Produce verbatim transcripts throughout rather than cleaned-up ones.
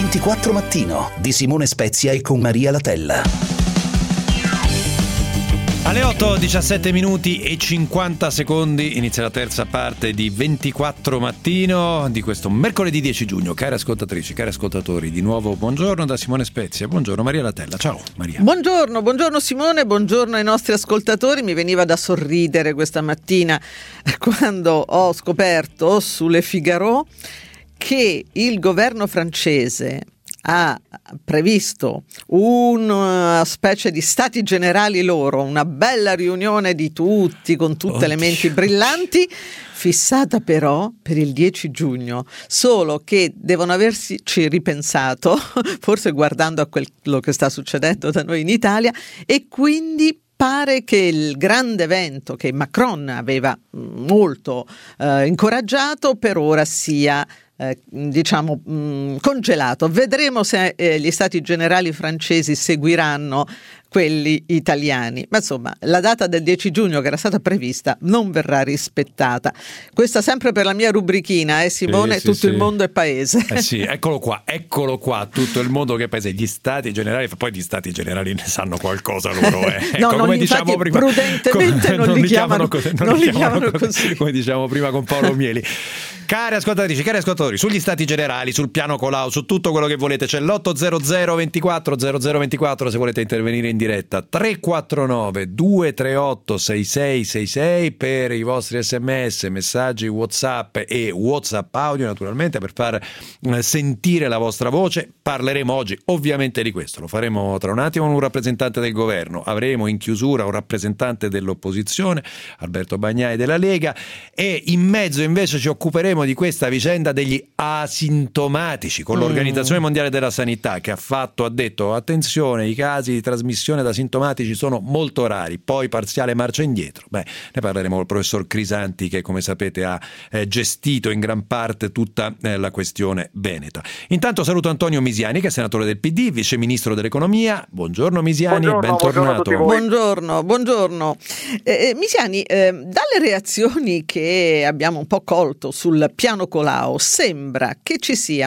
ventiquattro Mattino di Simone Spezia e con Maria Latella. Alle otto, diciassette minuti e cinquanta secondi inizia la terza parte di ventiquattro Mattino di questo mercoledì dieci giugno. Cari ascoltatrici, cari ascoltatori, di nuovo buongiorno da Simone Spezia. Buongiorno Maria Latella. Ciao Maria. Buongiorno, buongiorno Simone, buongiorno ai nostri ascoltatori. Mi veniva da sorridere questa mattina quando ho scoperto sulle Figaro che il governo francese ha previsto una specie di stati generali loro, una bella riunione di tutti con tutte Oddio. le menti brillanti, fissata però per il dieci giugno, solo che devono averci ripensato, forse guardando a quello che sta succedendo da noi in Italia, e quindi pare che il grande evento che Macron aveva molto eh, incoraggiato per ora sia Eh, diciamo mh, congelato. Vedremo se eh, gli stati generali francesi seguiranno quelli italiani, ma insomma la data del dieci giugno che era stata prevista non verrà rispettata. Questa sempre per la mia rubrichina, eh Simone, sì, sì, tutto sì. Il mondo è paese. Eh sì, eccolo qua, eccolo qua, tutto il mondo che è paese, gli stati generali, poi gli stati generali ne sanno qualcosa loro, eh. no, ecco, non come li, diciamo prima, prudentemente come, non, non li li chiamano, chiamano così, non non li li chiamano chiamano così, così. Come diciamo prima con Paolo Mieli. Cari ascoltatrici, cari ascoltatori, sugli stati generali, sul piano Colau, su tutto quello che volete, c'è l'otto zero zero ventiquattro zero zero ventiquattro se volete intervenire in diretta, tre quattro nove due tre otto sei sei sei sei per i vostri sms, messaggi WhatsApp e WhatsApp audio naturalmente per far sentire la vostra voce. Parleremo oggi ovviamente di questo, lo faremo tra un attimo con un rappresentante del governo, avremo in chiusura un rappresentante dell'opposizione, Alberto Bagnai della Lega, e in mezzo invece ci occuperemo di questa vicenda degli asintomatici con l'Organizzazione Mondiale della Sanità, che ha fatto, ha detto attenzione, i casi di trasmissione da asintomatici sono molto rari, poi parziale marcia indietro. Beh, ne parleremo col professor Crisanti che come sapete ha eh, gestito in gran parte tutta eh, la questione veneta. Intanto saluto Antonio Misiani che è senatore del P D, vice ministro dell'economia. Buongiorno Misiani, buongiorno, bentornato. Buongiorno, buongiorno, buongiorno. Eh, Misiani, eh, dalle reazioni che abbiamo un po' colto sul piano Colau sembra che ci sia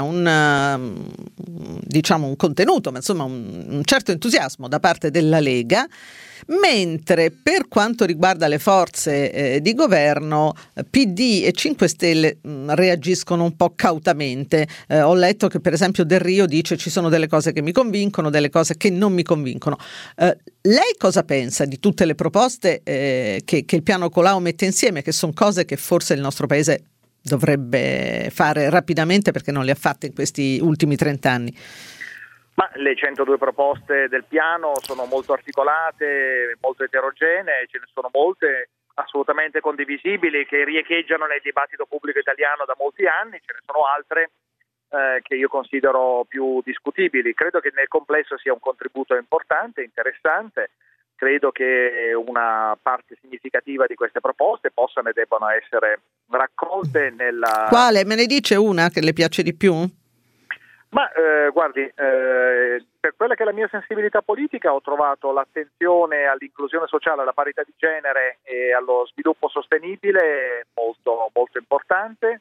un diciamo un contenuto, ma insomma un, un certo entusiasmo da parte della Lega, mentre per quanto riguarda le forze eh, di governo P D e cinque Stelle mh, reagiscono un po' cautamente. Eh, ho letto che per esempio Del Rio dice ci sono delle cose che mi convincono, delle cose che non mi convincono. Eh, lei cosa pensa di tutte le proposte eh, che, che il piano Colau mette insieme, che sono cose che forse il nostro paese dovrebbe fare rapidamente perché non le ha fatte in questi ultimi trent'anni? Ma le centodue proposte del piano sono molto articolate, molto eterogenee, ce ne sono molte assolutamente condivisibili che riecheggiano nel dibattito pubblico italiano da molti anni, ce ne sono altre eh, che io considero più discutibili. Credo che nel complesso sia un contributo importante, interessante. Credo che una parte significativa di queste proposte possano e debbano essere raccolte nella... Quale? Me ne dice una che le piace di più? Ma eh, guardi, eh, per quella che è la mia sensibilità politica ho trovato l'attenzione all'inclusione sociale, alla parità di genere e allo sviluppo sostenibile molto, molto importante.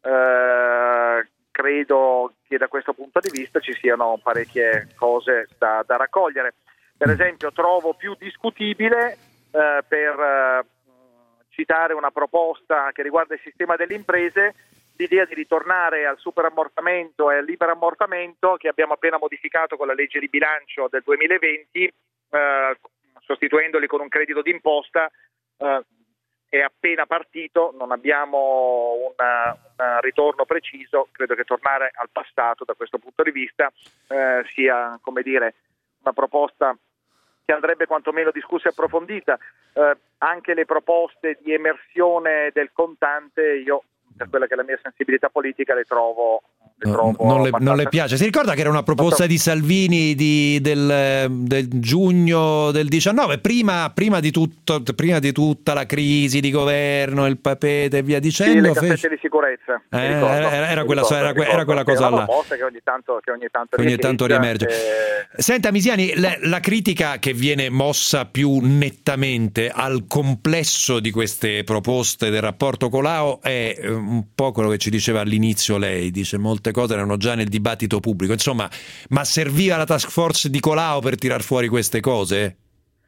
Eh, credo che da questo punto di vista ci siano parecchie cose da, da raccogliere. Per esempio trovo più discutibile, eh, per eh, citare una proposta che riguarda il sistema delle imprese, l'idea di ritornare al superammortamento e al liberammortamento che abbiamo appena modificato con la legge di bilancio del duemilaventi, eh, sostituendoli con un credito d'imposta, eh, è appena partito, non abbiamo una, un ritorno preciso. Credo che tornare al passato da questo punto di vista eh, sia, come dire, una proposta che andrebbe quantomeno discussa e approfondita. Eh, anche le proposte di emersione del contante, io per quella che è la mia sensibilità politica le trovo, le trovo non, le, non le piace. Si ricorda che era una proposta di Salvini di, del, del giugno del diciannove, prima, prima, di tutto, prima di tutta la crisi di governo, il papete e via dicendo. Sì, le cassette fece... di sicurezza. Eh, ricordo, era, era, quella, ricordo, era, ricordo, era quella cosa là. Che ogni tanto, che ogni tanto, ogni tanto riemerge. E... Senta Misiani, la, la critica che viene mossa più nettamente al complesso di queste proposte del rapporto Colau è un po' quello che ci diceva all'inizio lei, dice molti molte cose erano già nel dibattito pubblico. Insomma, ma serviva la task force di Colao per tirar fuori queste cose?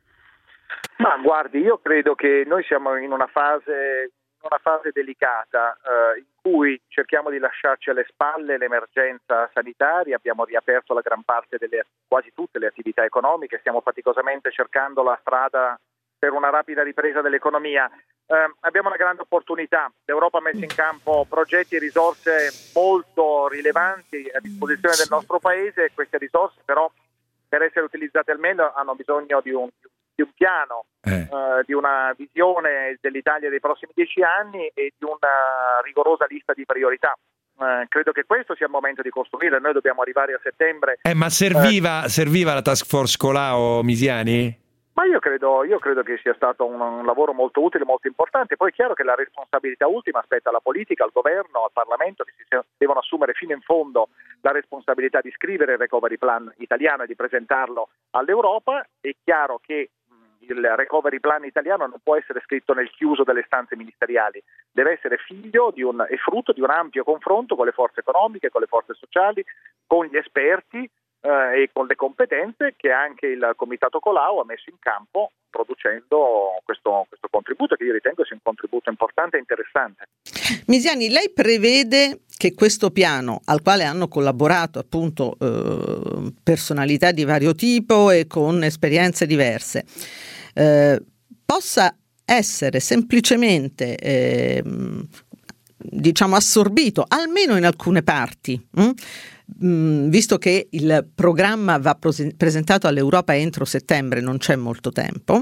Ma guardi, io credo che noi siamo in una fase, una fase delicata eh, in cui cerchiamo di lasciarci alle spalle l'emergenza sanitaria, abbiamo riaperto la gran parte delle, quasi tutte le attività economiche, stiamo faticosamente cercando la strada per una rapida ripresa dell'economia. Eh, abbiamo una grande opportunità, l'Europa ha messo in campo progetti e risorse molto rilevanti a disposizione del nostro paese, e queste risorse però per essere utilizzate al meglio hanno bisogno di un, di un piano, eh. eh, di una visione dell'Italia dei prossimi dieci anni e di una rigorosa lista di priorità. Eh, credo che questo sia il momento di costruire, noi dobbiamo arrivare a settembre. Eh, ma serviva, eh, serviva la task force Colao, Misiani? Ma io credo, io credo che sia stato un, un lavoro molto utile, molto importante. Poi è chiaro che la responsabilità ultima spetta alla politica, al governo, al Parlamento, che si devono assumere fino in fondo la responsabilità di scrivere il recovery plan italiano e di presentarlo all'Europa. È chiaro che il recovery plan italiano non può essere scritto nel chiuso delle stanze ministeriali, deve essere figlio di un, e frutto di un ampio confronto con le forze economiche, con le forze sociali, con gli esperti, Eh, e con le competenze che anche il Comitato Colao ha messo in campo producendo questo, questo contributo, che io ritengo sia un contributo importante e interessante. Misiani, lei prevede che questo piano, al quale hanno collaborato appunto eh, personalità di vario tipo e con esperienze diverse, eh, possa essere semplicemente eh, diciamo assorbito almeno in alcune parti, hm? Visto che il programma va presentato all'Europa entro settembre, non c'è molto tempo,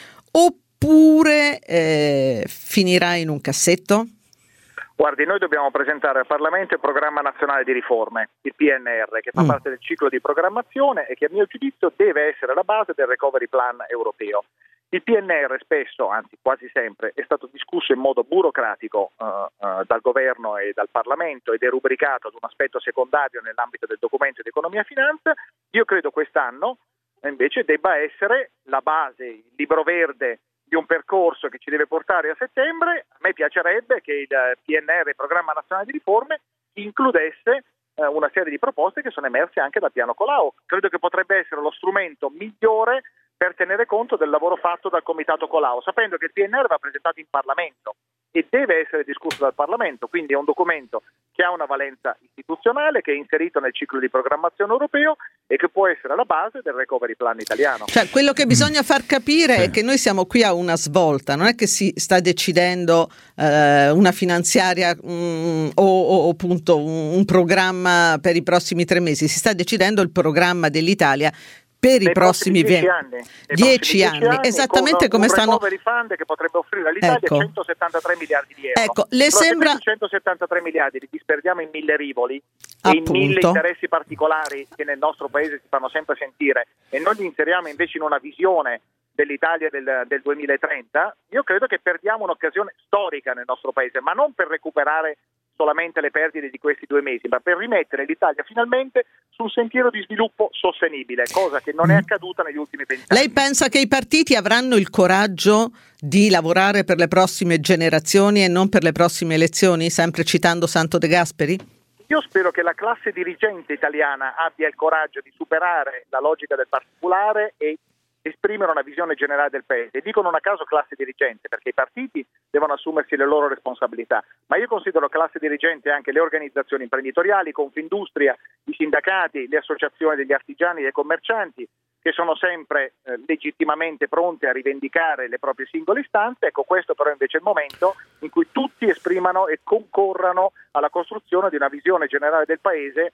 oppure eh, finirà in un cassetto? Guardi, noi dobbiamo presentare al Parlamento il Programma Nazionale di Riforme, il P N R, che fa mm. parte del ciclo di programmazione e che a mio giudizio deve essere la base del Recovery Plan europeo. Il P N R spesso, anzi quasi sempre, è stato discusso in modo burocratico uh, uh, dal governo e dal Parlamento ed è rubricato ad un aspetto secondario nell'ambito del documento di economia e finanza. Io credo quest'anno invece debba essere la base, il libro verde di un percorso che ci deve portare a settembre. A me piacerebbe che il P N R, il Programma Nazionale di Riforme, includesse uh, una serie di proposte che sono emerse anche dal piano Colao. Credo che potrebbe essere lo strumento migliore per tenere conto del lavoro fatto dal Comitato Colao, sapendo che il P N R va presentato in Parlamento e deve essere discusso dal Parlamento, quindi è un documento che ha una valenza istituzionale, che è inserito nel ciclo di programmazione europeo e che può essere la base del recovery plan italiano. Cioè, quello che bisogna far capire sì. è che noi siamo qui a una svolta, non è che si sta decidendo eh, una finanziaria um, o, o appunto un, un programma per i prossimi tre mesi, si sta decidendo il programma dell'Italia per i prossimi dieci anni, dieci anni, anni esattamente come stanno. Un recovery fund che potrebbe offrire all'Italia ecco. centosettantatré miliardi di euro. Ecco, le Però sembra centosettantatré miliardi li disperdiamo in mille rivoli appunto. e in mille interessi particolari che nel nostro paese si fanno sempre sentire e noi li inseriamo invece in una visione dell'Italia del, del duemilatrenta. Io credo che perdiamo un'occasione storica nel nostro paese, ma non per recuperare solamente le perdite di questi due mesi, ma per rimettere l'Italia finalmente su un sentiero di sviluppo sostenibile, cosa che non è accaduta negli ultimi vent'anni. Lei pensa che i partiti avranno il coraggio di lavorare per le prossime generazioni e non per le prossime elezioni, sempre citando Santo De Gasperi? Io spero che la classe dirigente italiana abbia il coraggio di superare la logica del particolare e esprimere una visione generale del paese. Dico non a caso classe dirigente, perché i partiti devono assumersi le loro responsabilità, ma io considero classe dirigente anche le organizzazioni imprenditoriali, Confindustria, i sindacati, le associazioni degli artigiani e dei commercianti, che sono sempre eh, legittimamente pronte a rivendicare le proprie singole istanze. Ecco, questo però invece è il momento in cui tutti esprimano e concorrano alla costruzione di una visione generale del paese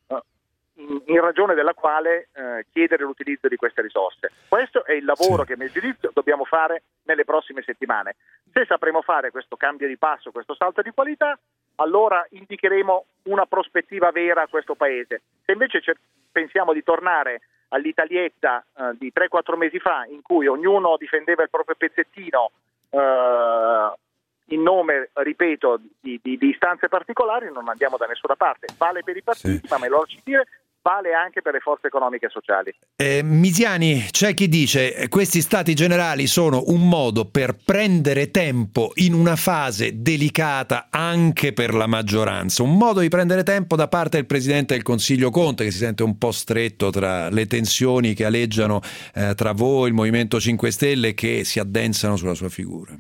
in ragione della quale eh, chiedere l'utilizzo di queste risorse. Questo è il lavoro sì. che a mio giudizio dobbiamo fare nelle prossime settimane. Se sapremo fare questo cambio di passo, questo salto di qualità, allora indicheremo una prospettiva vera a questo paese. Se invece cer- pensiamo di tornare all'Italietta eh, di tre quattro mesi fa, in cui ognuno difendeva il proprio pezzettino eh, in nome, ripeto, di, di, di istanze particolari, non andiamo da nessuna parte. Vale per i partiti, sì. ma me lo ci dire vale anche per le forze economiche e sociali. Eh, Misiani, c'è chi dice che questi stati generali sono un modo per prendere tempo in una fase delicata anche per la maggioranza, un modo di prendere tempo da parte del Presidente del Consiglio Conte, che si sente un po' stretto tra le tensioni che aleggiano eh, tra voi, il Movimento cinque Stelle, che si addensano sulla sua figura.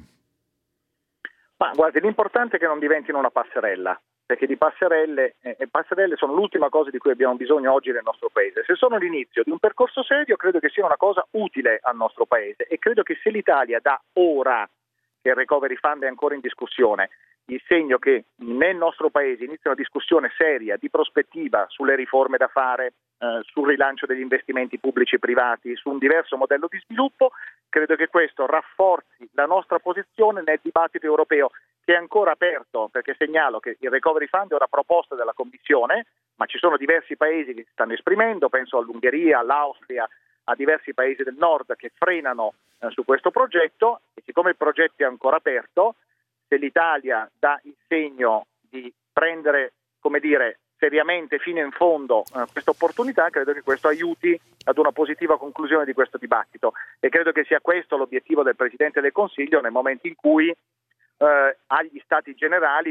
Ma guardi, l'importante è che non diventino una passerella, perché di passerelle, eh, passerelle sono l'ultima cosa di cui abbiamo bisogno oggi nel nostro paese. Se sono l'inizio di un percorso serio, credo che sia una cosa utile al nostro paese, e credo che se l'Italia da ora che il Recovery Fund è ancora in discussione, il segno che nel nostro paese inizia una discussione seria di prospettiva sulle riforme da fare, eh, sul rilancio degli investimenti pubblici e privati, su un diverso modello di sviluppo, credo che questo rafforzi la nostra posizione nel dibattito europeo, che è ancora aperto, perché segnalo che il Recovery Fund è una proposta della Commissione, ma ci sono diversi paesi che si stanno esprimendo, penso all'Ungheria, all'Austria, a diversi paesi del nord che frenano eh, su questo progetto, e siccome il progetto è ancora aperto, se l'Italia dà il segno di prendere, come dire, seriamente fino in fondo eh, questa opportunità, credo che questo aiuti ad una positiva conclusione di questo dibattito, e credo che sia questo l'obiettivo del Presidente del Consiglio nel momento in cui eh, agli Stati Generali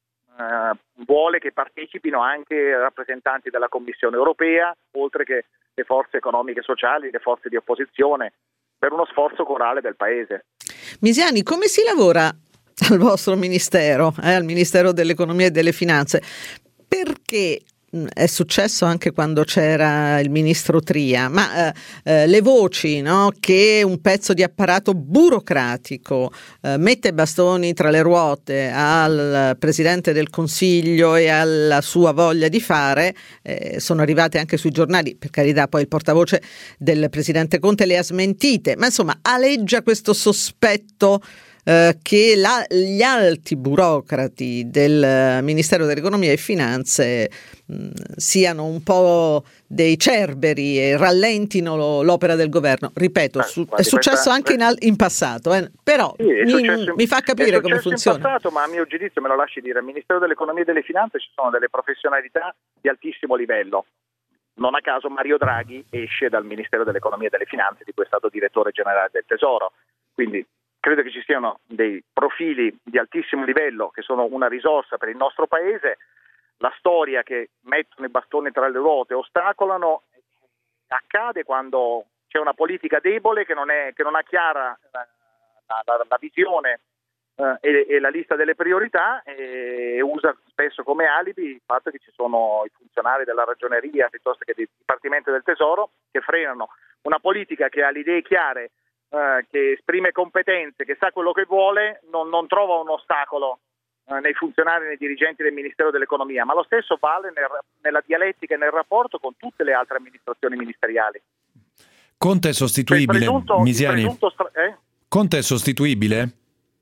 eh, vuole che partecipino anche rappresentanti della Commissione europea, oltre che le forze economiche e sociali, le forze di opposizione, per uno sforzo corale del Paese. Misiani, come si lavora al vostro Ministero, eh, al Ministero dell'Economia e delle Finanze? Perché è successo anche quando c'era il ministro Tria, ma eh, eh, le voci, no, che un pezzo di apparato burocratico eh, mette bastoni tra le ruote al Presidente del Consiglio e alla sua voglia di fare, eh, sono arrivate anche sui giornali. Per carità, poi il portavoce del Presidente Conte le ha smentite, ma insomma aleggia questo sospetto Uh, che la, gli alti burocrati del Ministero dell'Economia e Finanze mh, siano un po' dei cerberi e rallentino lo, l'opera del governo. Ripeto, Beh, su, guardi, è successo questa, anche in, al, in passato, eh, però sì, mi, successo, mi fa capire come funziona. In passato, ma a mio giudizio, me lo lasci dire, al Ministero dell'Economia e delle Finanze ci sono delle professionalità di altissimo livello. Non a caso Mario Draghi esce dal Ministero dell'Economia e delle Finanze, di cui è stato direttore generale del Tesoro, quindi credo che ci siano dei profili di altissimo livello che sono una risorsa per il nostro paese. La storia che mettono i bastoni tra le ruote, ostacolano, accade quando c'è una politica debole che non, è, che non ha chiara la, la, la visione eh, e, e la lista delle priorità, e usa spesso come alibi il fatto che ci sono i funzionari della Ragioneria piuttosto che dei Dipartimenti del Tesoro che frenano una politica che ha le idee chiare, Uh, che esprime competenze, che sa quello che vuole, non, non trova un ostacolo uh, nei funzionari e nei dirigenti del Ministero dell'Economia, ma lo stesso vale nel, nella dialettica e nel rapporto con tutte le altre amministrazioni ministeriali. Conte è sostituibile, presunto, Misiani? Stra- eh? Conte è sostituibile?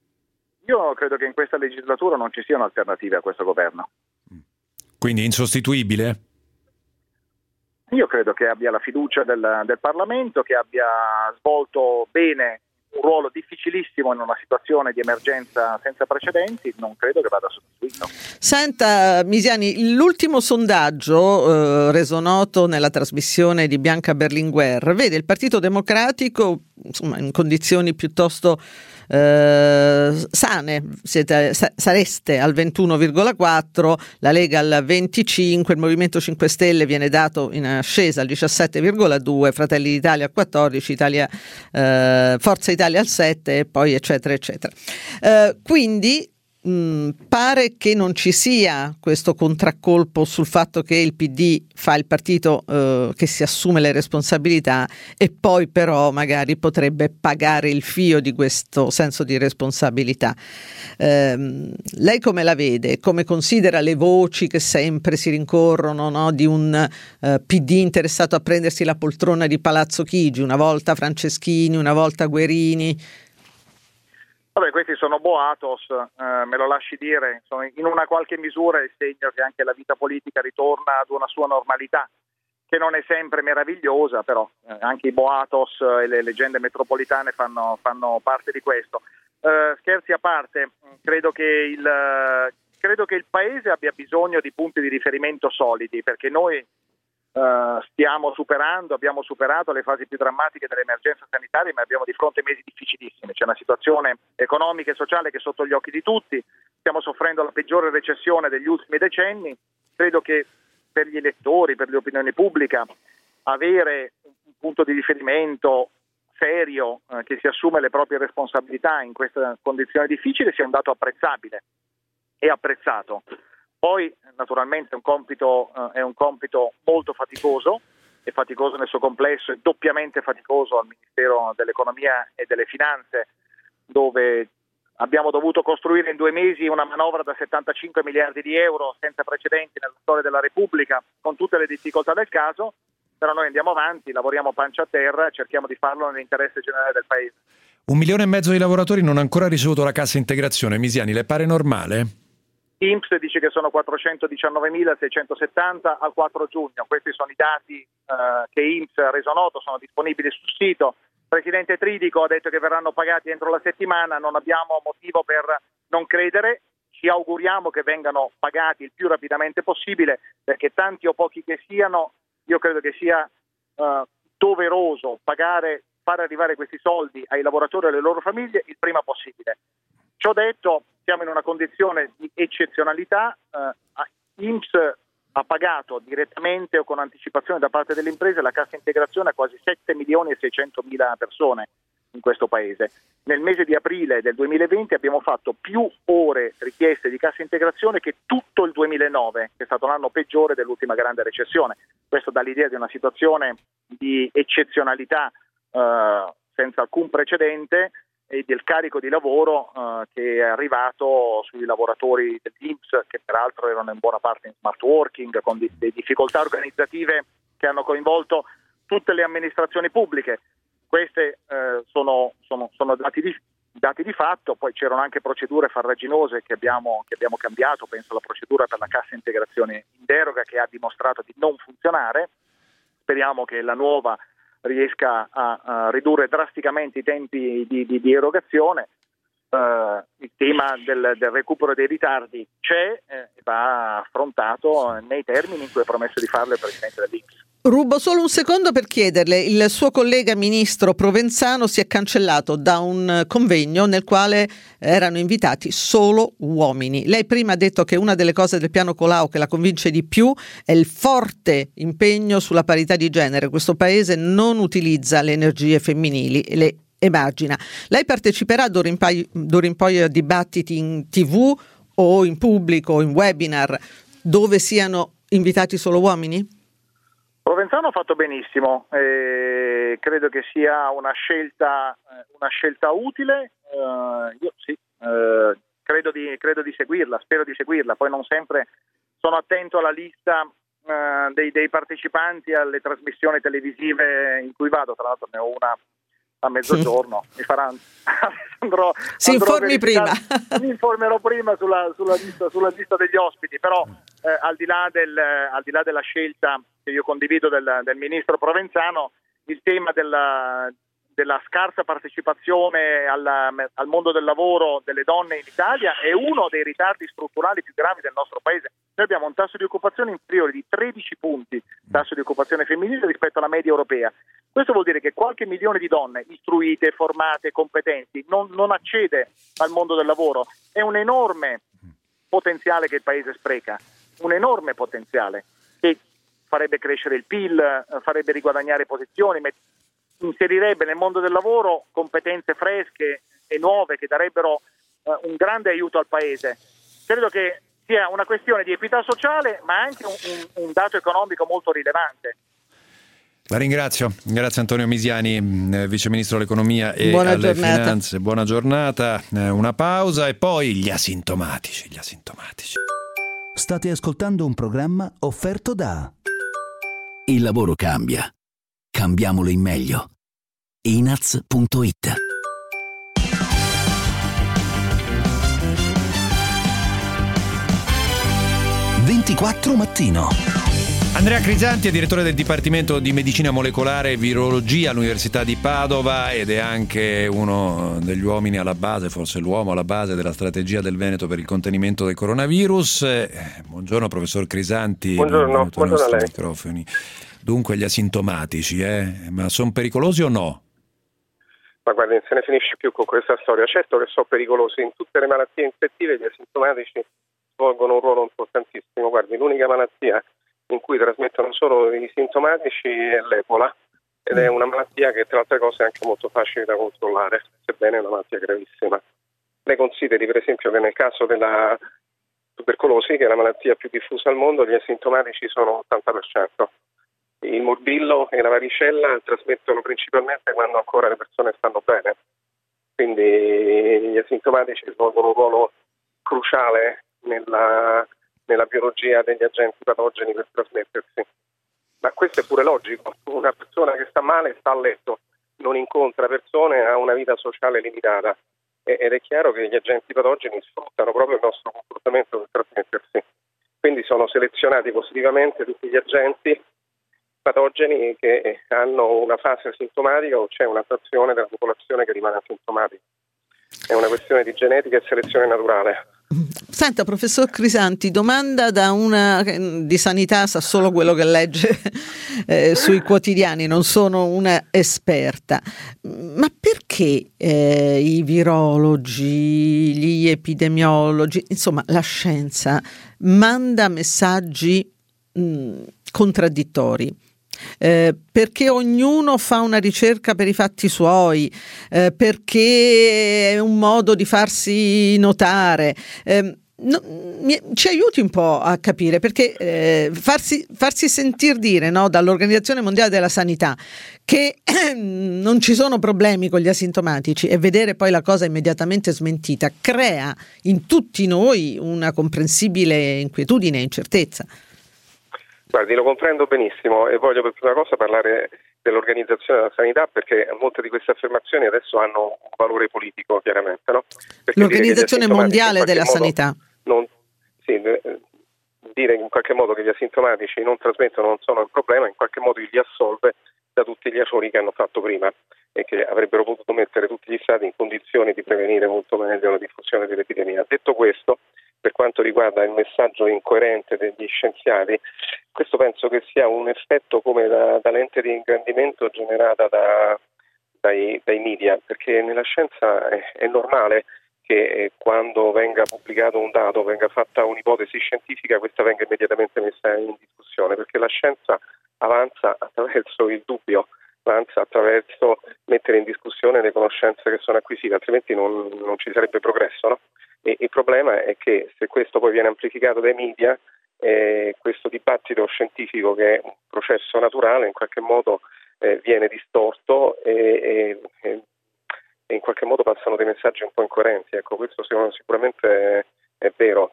Io credo che in questa legislatura non ci siano alternative a questo governo. Quindi insostituibile? Io credo che abbia la fiducia del, del Parlamento, che abbia svolto bene un ruolo difficilissimo in una situazione di emergenza senza precedenti, non credo che vada sostituito. Senta Misiani, l'ultimo sondaggio eh, reso noto nella trasmissione di Bianca Berlinguer vede il Partito Democratico insomma in condizioni piuttosto eh, sane. Siete, sa, sareste al ventuno virgola quattro, la Lega al venticinque, il Movimento cinque Stelle viene dato in ascesa al diciassette virgola due, Fratelli d'Italia al quattordici, Italia, eh, Forza Italia al sette, e poi eccetera eccetera. Eh, quindi mh, pare che non ci sia questo contraccolpo sul fatto che il P D fa il partito eh, che si assume le responsabilità e poi però magari potrebbe pagare il fio di questo senso di responsabilità. Eh, lei come la vede? Come considera le voci che sempre si rincorrono, no? Di un eh, P D interessato a prendersi la poltrona di Palazzo Chigi, una volta Franceschini, una volta Guerini? Vabbè, questi sono boatos, eh, me lo lasci dire, sono in una qualche misura il segno che anche la vita politica ritorna ad una sua normalità, che non è sempre meravigliosa, però eh, anche i boatos e le leggende metropolitane fanno, fanno parte di questo. Eh, scherzi a parte, credo che il credo che il Paese abbia bisogno di punti di riferimento solidi, perché noi Uh, stiamo superando, abbiamo superato le fasi più drammatiche dell'emergenza sanitaria, ma abbiamo di fronte mesi difficilissimi. C'è una situazione economica e sociale che è sotto gli occhi di tutti, stiamo soffrendo la peggiore recessione degli ultimi decenni. Credo che per gli elettori, per l'opinione pubblica, avere un punto di riferimento serio eh, che si assume le proprie responsabilità in questa condizione difficile sia un dato apprezzabile e apprezzato. Poi naturalmente è un compito, eh, è un compito molto faticoso, è faticoso nel suo complesso, è doppiamente faticoso al Ministero dell'Economia e delle Finanze, dove abbiamo dovuto costruire in due mesi una manovra da settantacinque miliardi di euro senza precedenti nella storia della Repubblica, con tutte le difficoltà del caso, però noi andiamo avanti, lavoriamo pancia a terra, cerchiamo di farlo nell'interesse generale del Paese. Un milione e mezzo di lavoratori non ha ancora ricevuto la cassa integrazione. Misiani, le pare normale? I N P S dice che sono quattrocentodiciannovemilaseicentosettanta al quattro giugno, questi sono i dati eh, che I N P S ha reso noto, sono disponibili sul sito. Il Presidente Tridico ha detto che verranno pagati entro la settimana, non abbiamo motivo per non credere, ci auguriamo che vengano pagati il più rapidamente possibile, perché tanti o pochi che siano, io credo che sia eh, doveroso pagare, fare arrivare questi soldi ai lavoratori e alle loro famiglie il prima possibile. Ciò detto, siamo in una condizione di eccezionalità, eh, I N P S ha pagato direttamente o con anticipazione da parte delle imprese la cassa integrazione a quasi sette milioni e seicentomila persone in questo paese. Nel mese di aprile del duemilaventi abbiamo fatto più ore richieste di cassa integrazione che tutto il duemilanove, che è stato l'anno peggiore dell'ultima grande recessione. Questo dà l'idea di una situazione di eccezionalità eh, senza alcun precedente, e del carico di lavoro eh, che è arrivato sui lavoratori dell'I N P S, che peraltro erano in buona parte in smart working, con di, di difficoltà organizzative che hanno coinvolto tutte le amministrazioni pubbliche. Queste eh, sono, sono, sono dati, di, dati di fatto. Poi c'erano anche procedure farraginose che abbiamo, che abbiamo cambiato, penso alla procedura per la cassa integrazione in deroga, che ha dimostrato di non funzionare. Speriamo che la nuova riesca a, a ridurre drasticamente i tempi di, di, di erogazione. Uh, il tema del, del recupero dei ritardi c'è e eh, va affrontato nei termini in cui è promesso di farlo il Presidente dell'I N P S. Rubo solo un secondo per chiederle: il suo collega ministro Provenzano si è cancellato da un convegno nel quale erano invitati solo uomini. Lei prima ha detto che una delle cose del piano Colau che la convince di più è il forte impegno sulla parità di genere. Questo paese non utilizza le energie femminili e le emargina. Lei parteciperà d'ora in poi, d'ora in poi a dibattiti in tivù o in pubblico o in webinar dove siano invitati solo uomini? Provenzano ha fatto benissimo, eh, credo che sia una scelta, una scelta utile, eh, io sì, eh, credo, di, credo di seguirla, spero di seguirla, poi non sempre sono attento alla lista eh, dei, dei partecipanti alle trasmissioni televisive in cui vado, tra l'altro ne ho una a mezzogiorno, mi farà andrò, si andrò informi prima, mi informerò prima sulla, sulla, lista, sulla lista degli ospiti, però eh, al di là del, al di là della scelta che io condivido del, del ministro Provenzano, il tema della, della scarsa partecipazione alla, al mondo del lavoro delle donne in Italia è uno dei ritardi strutturali più gravi del nostro paese. Noi abbiamo un tasso di occupazione inferiore di tredici punti, tasso di occupazione femminile rispetto alla media europea. Questo vuol dire che qualche milione di donne istruite, formate, competenti non, non accede al mondo del lavoro. È un enorme potenziale che il paese spreca, un enorme potenziale che farebbe crescere il P I L, farebbe riguadagnare posizioni, inserirebbe nel mondo del lavoro competenze fresche e nuove che darebbero uh, un grande aiuto al paese. Credo che sia una questione di equità sociale, ma anche un, un, un dato economico molto rilevante. La ringrazio, grazie Antonio Misiani, Vice Ministro dell'Economia e Buona alle giornata. Finanze. Buona giornata, una pausa e poi gli asintomatici, gli asintomatici. State ascoltando un programma offerto da Il lavoro cambia. Cambiamolo in meglio. I N A Z punto it. ventiquattro mattino. Andrea Crisanti è direttore del Dipartimento di Medicina Molecolare e Virologia all'Università di Padova ed è anche uno degli uomini alla base, forse l'uomo alla base della strategia del Veneto per il contenimento del coronavirus. Eh, buongiorno professor Crisanti. Buongiorno, buongiorno a lei. Microfoni. dunque gli asintomatici, eh? Ma sono pericolosi o no? Ma guardi, se ne finisce più con questa storia. Certo che sono pericolosi, in tutte le malattie infettive gli asintomatici svolgono un ruolo importantissimo. Guardi, l'unica malattia in cui trasmettono solo i sintomatici è l'Ebola, ed è una malattia che tra altre cose è anche molto facile da controllare, sebbene è una malattia gravissima. Lei consideri per esempio che nel caso della tubercolosi, che è la malattia più diffusa al mondo, gli asintomatici sono l'ottanta per cento. Il morbillo e la varicella trasmettono principalmente quando ancora le persone stanno bene, quindi gli asintomatici svolgono un ruolo cruciale nella, nella biologia degli agenti patogeni per trasmettersi. Ma questo è pure logico, una persona che sta male sta a letto, non incontra persone, ha una vita sociale limitata ed è chiaro che gli agenti patogeni sfruttano proprio il nostro comportamento per trasmettersi. Quindi sono selezionati positivamente tutti gli agenti patogeni che hanno una fase asintomatica o c'è una frazione della popolazione che rimane asintomatica. È una questione di genetica e selezione naturale. Senta, professor Crisanti, domanda da una di sanità, sa solo quello che legge eh, sui quotidiani, non sono una esperta, ma perché eh, i virologi, gli epidemiologi, insomma la scienza manda messaggi mh, contraddittori? Eh, perché ognuno fa una ricerca per i fatti suoi, eh, perché è un modo di farsi notare. Eh, no, mi, ci aiuti un po' a capire, perché eh, farsi, farsi sentir dire, no, dall'Organizzazione Mondiale della Sanità che eh, non ci sono problemi con gli asintomatici e vedere poi la cosa immediatamente smentita crea in tutti noi una comprensibile inquietudine e incertezza. Guardi, lo comprendo benissimo e voglio per prima cosa parlare dell'Organizzazione della Sanità, perché molte di queste affermazioni adesso hanno un valore politico, chiaramente, no? Perché l'Organizzazione Mondiale della Sanità. Non, sì, dire in qualche modo che gli asintomatici non trasmettono, non sono il problema, in qualche modo li assolve da tutti gli errori che hanno fatto prima e che avrebbero potuto mettere tutti gli stati in condizioni di prevenire molto meglio la diffusione dell'epidemia. Detto questo, per quanto riguarda il messaggio incoerente degli scienziati, questo penso che sia un effetto come da, da lente di ingrandimento generata da, dai, dai media, perché nella scienza è, è normale che quando venga pubblicato un dato, venga fatta un'ipotesi scientifica, questa venga immediatamente messa in discussione, perché la scienza avanza attraverso il dubbio, avanza attraverso mettere in discussione le conoscenze che sono acquisite, altrimenti non, non ci sarebbe progresso, no? E il problema è che se questo poi viene amplificato dai media, eh, questo dibattito scientifico, che è un processo naturale, in qualche modo eh, viene distorto e, e, e in qualche modo passano dei messaggi un po' incoerenti. Ecco, questo sicuramente è, è vero.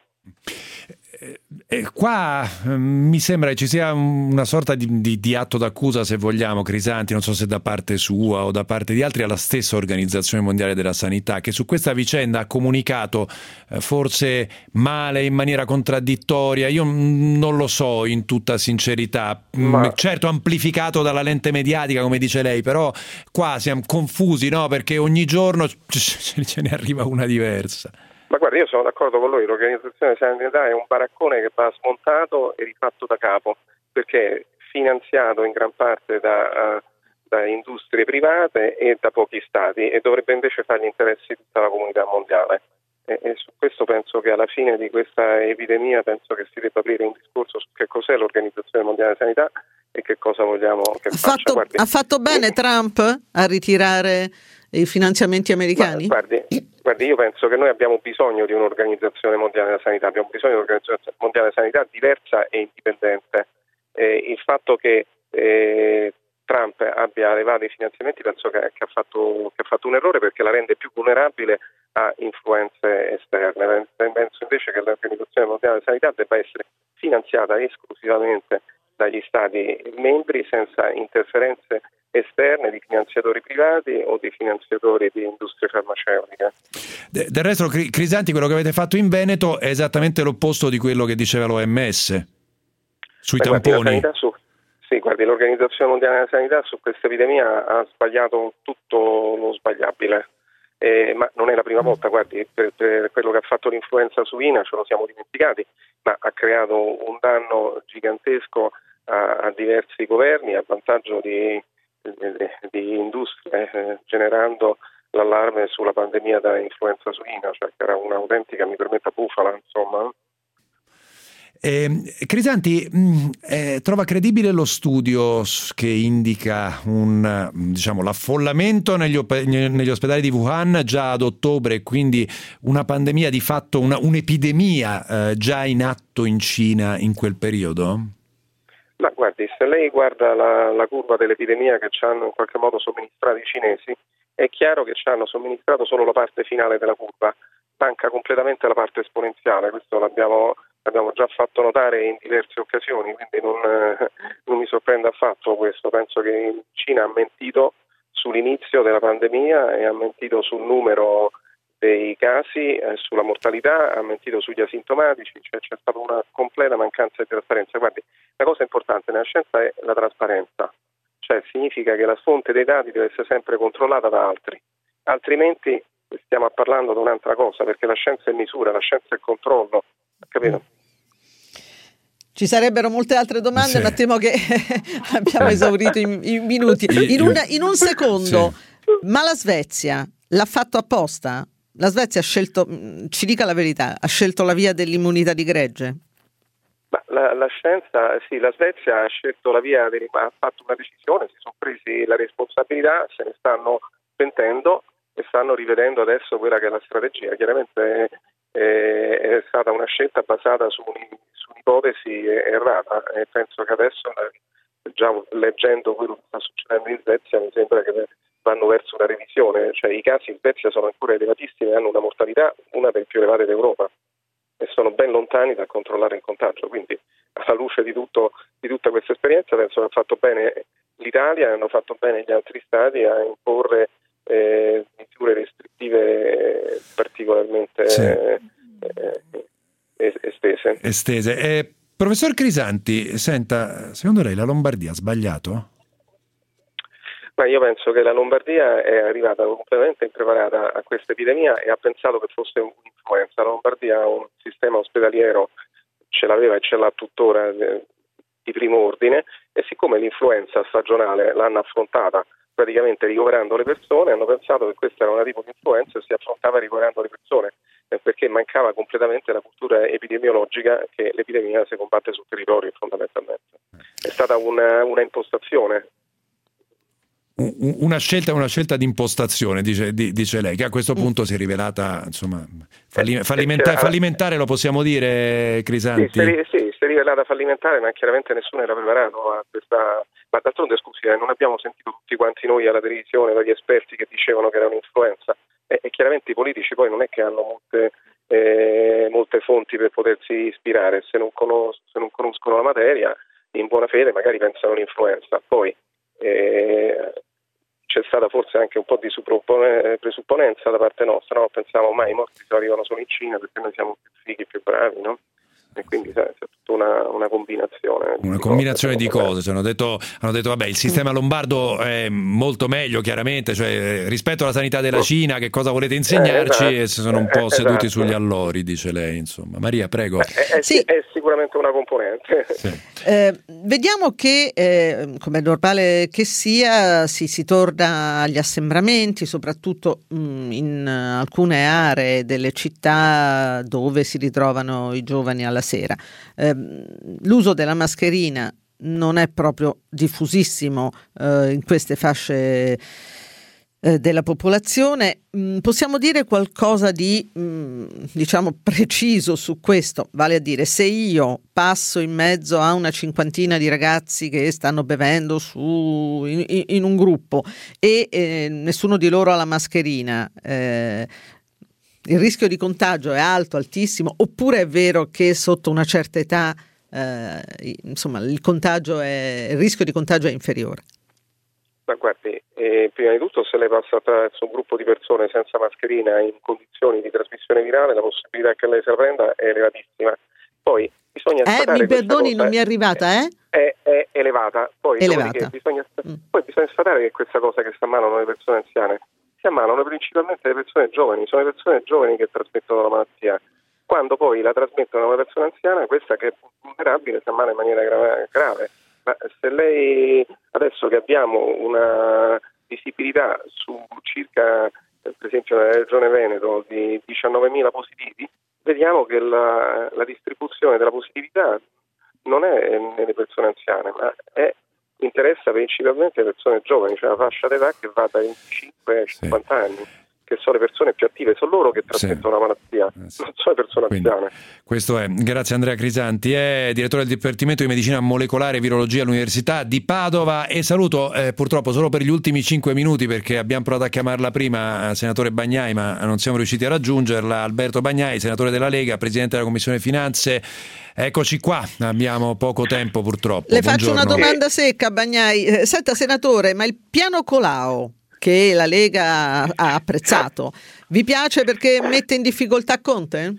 E qua eh, mi sembra che ci sia una sorta di, di, di atto d'accusa, se vogliamo, Crisanti, non so se da parte sua o da parte di altri, alla stessa Organizzazione Mondiale della Sanità, che su questa vicenda ha comunicato eh, forse male, in maniera contraddittoria. Io mh, non lo so, in tutta sincerità. Ma... certo amplificato dalla lente mediatica, come dice lei, però qua siamo confusi, no? Perché ogni giorno ce ne arriva una diversa. Ma guarda, io sono d'accordo con lui, l'Organizzazione della Sanità è un baraccone che va smontato e rifatto da capo, perché è finanziato in gran parte da, uh, da industrie private e da pochi stati, e dovrebbe invece fare gli interessi di tutta la comunità mondiale. E, e su questo penso che alla fine di questa epidemia penso che si debba aprire un discorso su che cos'è l'Organizzazione Mondiale della Sanità e che cosa vogliamo che ha faccia. Fatto, guardi, ha fatto bene Trump a ritirare i finanziamenti americani? Guardi, guardi, io penso che noi abbiamo bisogno di un'Organizzazione Mondiale della Sanità, abbiamo bisogno di un'Organizzazione Mondiale della Sanità diversa e indipendente. Eh, il fatto che eh, Trump abbia levato i finanziamenti penso che, che, ha fatto, che ha fatto un errore, perché la rende più vulnerabile a influenze esterne. Penso invece che l'Organizzazione Mondiale della Sanità debba essere finanziata esclusivamente dagli Stati membri, senza interferenze esterne di finanziatori privati o di finanziatori di industrie farmaceutiche. De, del resto, Crisanti, quello che avete fatto in Veneto è esattamente l'opposto di quello che diceva l'O M S sui Beh, tamponi. Guardi, su, sì, guardi, l'Organizzazione Mondiale della Sanità su questa epidemia ha sbagliato tutto lo sbagliabile. Eh, ma non è la prima volta, guardi, per, per quello che ha fatto l'influenza suina ce lo siamo dimenticati, ma ha creato un danno gigantesco a, a diversi governi, a vantaggio di, di, di industrie, eh, generando l'allarme sulla pandemia da influenza suina, cioè che era un'autentica, mi permetta, bufala, insomma. Eh, Crisanti, mh, eh, trova credibile lo studio che indica un, diciamo, l'affollamento negli, op- negli ospedali di Wuhan già ad ottobre, quindi una pandemia di fatto, una, un'epidemia eh, già in atto in Cina in quel periodo? Ma guardi, se lei guarda la, la curva dell'epidemia che ci hanno in qualche modo somministrato i cinesi, è chiaro che ci hanno somministrato solo la parte finale della curva, manca completamente la parte esponenziale, questo l'abbiamo, l'abbiamo già fatto notare in diverse occasioni, quindi non, eh, non mi sorprende affatto questo. Penso che Cina ha mentito sull'inizio della pandemia e ha mentito sul numero dei casi, eh, sulla mortalità, ha mentito sugli asintomatici, cioè c'è stata una completa mancanza di trasparenza. Guardi, la cosa importante nella scienza è la trasparenza, cioè significa che la fonte dei dati deve essere sempre controllata da altri, altrimenti stiamo parlando di un'altra cosa, perché la scienza è misura, la scienza è controllo, capito? Ci sarebbero molte altre domande, sì, ma temo che abbiamo esaurito i, i minuti. In, una, in un secondo, sì. Ma la Svezia l'ha fatto apposta? La Svezia ha scelto, ci dica la verità, ha scelto la via dell'immunità di gregge? Ma la, la scienza, sì, la Svezia ha scelto la via, del, ha fatto una decisione, si sono presi la responsabilità, se ne stanno pentendo e stanno rivedendo adesso quella che è la strategia. Chiaramente eh, è stata una scelta basata su, su un'ipotesi errata e penso che adesso, già leggendo quello che sta succedendo in Svezia, mi sembra che vanno verso una revisione, cioè i casi in Svezia sono ancora elevatissimi e hanno una mortalità una delle più elevate d'Europa e sono ben lontani dal controllare il contagio, quindi alla luce di, tutto, di tutta questa esperienza penso che ha fatto bene l'Italia e hanno fatto bene gli altri stati a imporre eh, misure restrittive particolarmente sì. eh, eh, estese. Estese. Eh, professor Crisanti, senta, secondo lei la Lombardia ha sbagliato? Ma io penso che la Lombardia è arrivata completamente impreparata a questa epidemia e ha pensato che fosse un'influenza. La Lombardia ha un sistema ospedaliero, ce l'aveva e ce l'ha tuttora di primo ordine, e siccome l'influenza stagionale l'hanno affrontata praticamente ricoverando le persone, hanno pensato che questa era una tipo di influenza e si affrontava ricoverando le persone, perché mancava completamente la cultura epidemiologica che l'epidemia si combatte sul territorio fondamentalmente. È stata una, una impostazione. Una scelta, una scelta di impostazione, dice, dice lei, che a questo punto si è rivelata, insomma, falli, fallimenta, fallimentare, lo possiamo dire, Crisanti? Sì, si, sì, si è rivelata fallimentare, ma chiaramente nessuno era preparato a questa. Ma d'altronde, scusi, eh, non abbiamo sentito tutti quanti noi alla televisione dagli esperti che dicevano che era un'influenza, e, e chiaramente i politici poi non è che hanno molte, eh, molte fonti per potersi ispirare, se non, conos- se non conoscono la materia, in buona fede magari pensano all'influenza, poi Eh, c'è stata forse anche un po' di presupponenza da parte nostra, no? Pensavamo mai i morti se arrivano solo in Cina perché noi siamo più fighi, più bravi, no? E quindi sai, c'è tutta una, una combinazione una di combinazione cose, di cose, cioè, hanno detto, hanno detto vabbè, il sistema lombardo è molto meglio chiaramente, cioè rispetto alla sanità della Cina, che cosa volete insegnarci? Eh, esatto. E si sono un po' eh, seduti esatto. sugli allori, dice lei, insomma. Maria, prego. È, è, sì. è sicuramente una componente. Sì. Eh, vediamo che eh, come è normale che sia, si, si torna agli assembramenti, soprattutto mh, in alcune aree delle città dove si ritrovano i giovani alla sera. Eh, l'uso della mascherina non è proprio diffusissimo eh, in queste fasce eh, della popolazione. Mm, possiamo dire qualcosa di mm, diciamo preciso su questo? Vale a dire, se io passo in mezzo a una cinquantina di ragazzi che stanno bevendo su, in, in un gruppo e eh, nessuno di loro ha la mascherina, eh, il rischio di contagio è alto, altissimo, oppure è vero che sotto una certa età eh, insomma il contagio è, il rischio di contagio è inferiore? Ma guardi, eh, prima di tutto se lei passa attraverso un gruppo di persone senza mascherina in condizioni di trasmissione virale, la possibilità che lei se la prenda è elevatissima. Poi bisogna eh, mi perdoni, non mi è arrivata, eh? È, è elevata. Poi, elevata. Bisogna, mm. poi bisogna sfatare che questa cosa che si ammalano le persone anziane si ammalano principalmente le persone giovani, sono le persone giovani che trasmettono la malattia. Quando poi la trasmettono a una persona anziana, questa che è vulnerabile si ammala in maniera grave. grave. Ma se lei, adesso che abbiamo una visibilità su circa, per esempio nella regione Veneto, di diciannovemila positivi, vediamo che la, la distribuzione della positività non è nelle persone anziane, ma è, interessa principalmente le persone giovani, cioè una fascia d'età che va da venticinque a cinquanta sì. anni, che sono le persone più attive, sono loro che trasmettono sì. la malattia, sì. non sono le persone Quindi, anziane. Questo è. Grazie Andrea Crisanti, è direttore del Dipartimento di Medicina Molecolare e Virologia all'Università di Padova, e saluto eh, purtroppo solo per gli ultimi cinque minuti, perché abbiamo provato a chiamarla prima, senatore Bagnai, ma non siamo riusciti a raggiungerla. Alberto Bagnai, senatore della Lega, presidente della Commissione Finanze. Eccoci qua, abbiamo poco tempo purtroppo. Le Buongiorno. faccio una domanda secca, Bagnai. Senta senatore, ma il piano Colao, che la Lega ha apprezzato, vi piace perché mette in difficoltà Conte?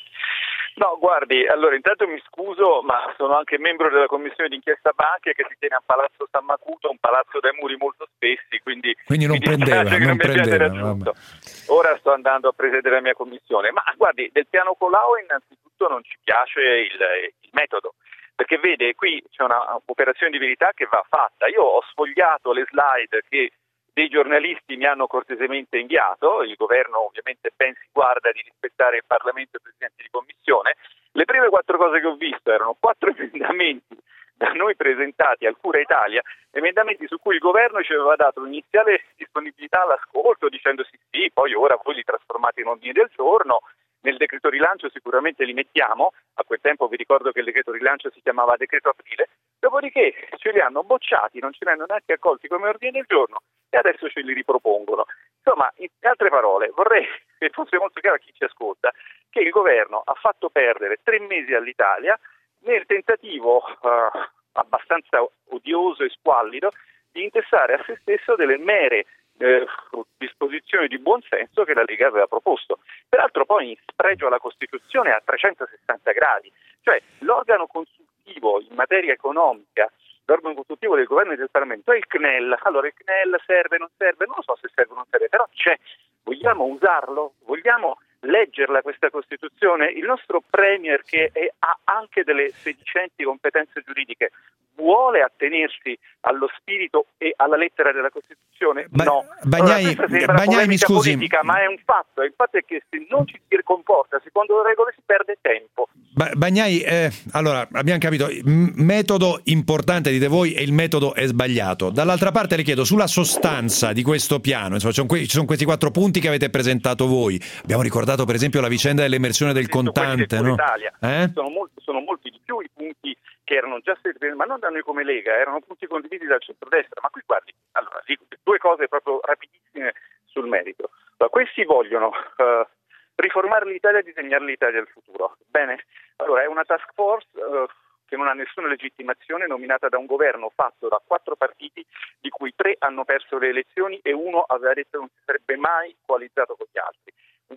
No, guardi, allora intanto mi scuso, ma sono anche membro della commissione d'inchiesta banche che si tiene a Palazzo San Macuto, un palazzo dai muri molto spessi, quindi, quindi non prendeva, non, non prendeva. Raggiunto. Ora sto andando a presiedere la mia commissione, ma guardi, del piano Colao innanzitutto non ci piace il, il metodo, perché vede, qui c'è una operazione di verità che va fatta. Io ho sfogliato le slide che dei giornalisti mi hanno cortesemente inviato, il governo ovviamente ben si guarda di rispettare il Parlamento e i presidenti di commissione. Le prime quattro cose che ho visto erano quattro emendamenti da noi presentati al Cura Italia, emendamenti su cui il governo ci aveva dato un'iniziale disponibilità all'ascolto, dicendo sì sì, poi ora voi li trasformate in ordini del giorno, nel decreto rilancio sicuramente li mettiamo, a quel tempo vi ricordo che il decreto rilancio si chiamava decreto aprile, dopodiché ce li hanno bocciati, non ce li hanno neanche accolti come ordini del giorno e adesso ce li ripropongono. Insomma, in altre parole, vorrei che fosse molto chiaro a chi ci ascolta che il governo ha fatto perdere tre mesi all'Italia nel tentativo uh, abbastanza odioso e squallido di intestare a se stesso delle mere eh, disposizioni di buon senso che la Lega aveva proposto. Peraltro poi in spregio alla Costituzione a trecentosessanta gradi, cioè l'organo consultivo in materia economica, l'organo consultivo del governo e del Parlamento è il C N E L. Allora il C N E L serve, non serve, non lo so se serve o non serve, però c'è. Vogliamo usarlo? Vogliamo leggerla questa Costituzione? Il nostro Premier, che è, ha anche delle sedicenti competenze giuridiche, vuole attenersi allo spirito e alla lettera della Costituzione? Ba- no. Bagnai, allora, sembra Bagnai mi scusi. politica, ma è un fatto. Il fatto è che se non ci si comporta secondo le regole si perde tempo. Ba- Bagnai, eh, allora abbiamo capito, m- metodo importante dite voi e il metodo è sbagliato. Dall'altra parte le chiedo sulla sostanza di questo piano, insomma, ci sono, ci sono questi quattro punti che avete presentato voi. Abbiamo ricordato per esempio la vicenda dell'emersione del contante, no? Eh? Sono, molti, sono molti di più i punti che erano già stati, ma non da noi come Lega, erano punti condivisi dal centrodestra. Ma qui guardi, allora, due cose proprio rapidissime sul merito. Allora, questi vogliono uh, riformare l'Italia e disegnare l'Italia del futuro. Bene, allora è una task force uh, che non ha nessuna legittimazione, nominata da un governo fatto da quattro partiti, di cui tre hanno perso le elezioni e uno aveva detto che non si sarebbe mai coalizzato con gli altri.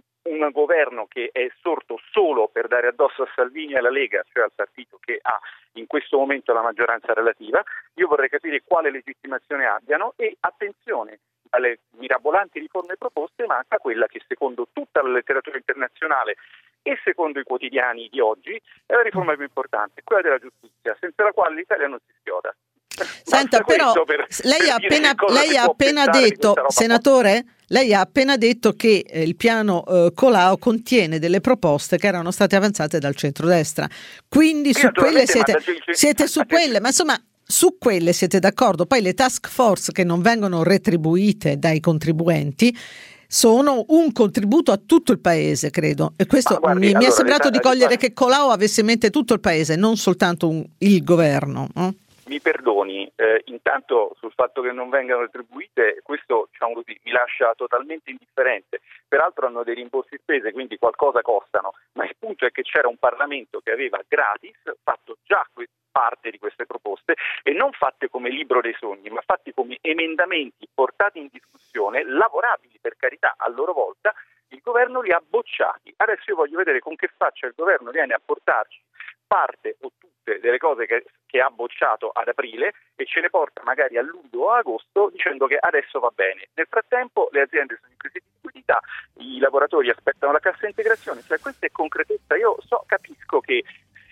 Un governo che è sorto solo per dare addosso a Salvini e alla Lega, cioè al partito che ha in questo momento la maggioranza relativa. Io vorrei capire quale legittimazione abbiano e attenzione, alle mirabolanti riforme proposte manca quella che secondo tutta la letteratura internazionale e secondo i quotidiani di oggi è la riforma più importante, quella della giustizia, senza la quale l'Italia non si schioda. Senta, però per, lei per ha appena, lei ha appena detto, senatore, lei ha appena detto che eh, il piano eh, Colao contiene delle proposte che erano state avanzate dal centrodestra, quindi su quelle siete, siete su quelle, ma insomma su quelle siete d'accordo. Poi le task force che non vengono retribuite dai contribuenti sono un contributo a tutto il paese, credo, e questo guardi, mi, allora, mi è sembrato di cogliere che Colao avesse in mente tutto il paese, non soltanto un, il governo, no? Mi perdoni, eh, intanto sul fatto che non vengano retribuite, questo diciamo così, mi lascia totalmente indifferente. Peraltro hanno dei rimborsi spese, quindi qualcosa costano, ma il punto è che c'era un Parlamento che aveva gratis fatto già que- parte di queste proposte e non fatte come libro dei sogni, ma fatti come emendamenti portati in discussione, lavorabili per carità a loro volta. Il governo li ha bocciati. Adesso io voglio vedere con che faccia il governo viene a portarci parte o tutte delle cose che, che ha bocciato ad aprile e ce le porta magari a luglio o a agosto dicendo che adesso va bene. Nel frattempo le aziende sono in crisi di liquidità, i lavoratori aspettano la cassa integrazione, cioè questa è concretezza. Io so, capisco che si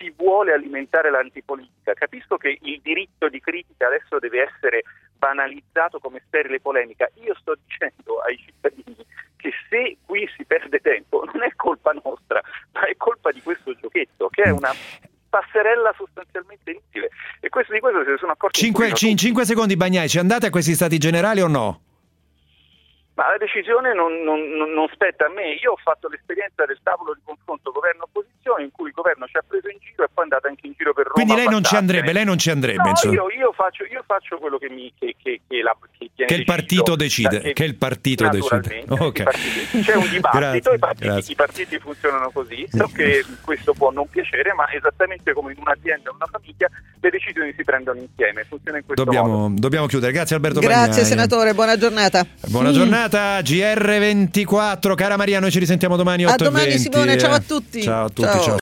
si vuole alimentare l'antipolitica. Capisco che il diritto di critica adesso deve essere banalizzato come sterile polemica. Io sto dicendo ai cittadini che se qui si perde tempo non è colpa nostra, ma è colpa di questo giochetto, che è una passerella sostanzialmente inutile. E questo di questo se ne sono accorti. cinque secondi, Bagnai, ci andate a questi stati generali o no? Ma la decisione non, non, non spetta a me. Io ho fatto l'esperienza del tavolo di confronto governo-opposizione in cui il governo ci ha preso in giro e poi è andato anche in giro per Roma. Quindi lei non ci andrebbe, lei non ci andrebbe. No, insomma. io, io, faccio, io faccio quello che mi che, che, che, la, che, che il partito decide. Che, che il partito decide. Okay. Partiti, c'è un dibattito, grazie, i, partiti, i partiti funzionano così. So che questo può non piacere, ma esattamente come in un'azienda o una famiglia, le decisioni si prendono insieme. Funziona in questo dobbiamo, modo. Dobbiamo chiudere. Grazie Alberto Grazie Bagnai. senatore, buona giornata. Buona mm. giornata, G R ventiquattro. Cara Maria, noi ci risentiamo domani otto e venti. A domani Simone, ciao a tutti. Ciao a tutti, ciao. ciao.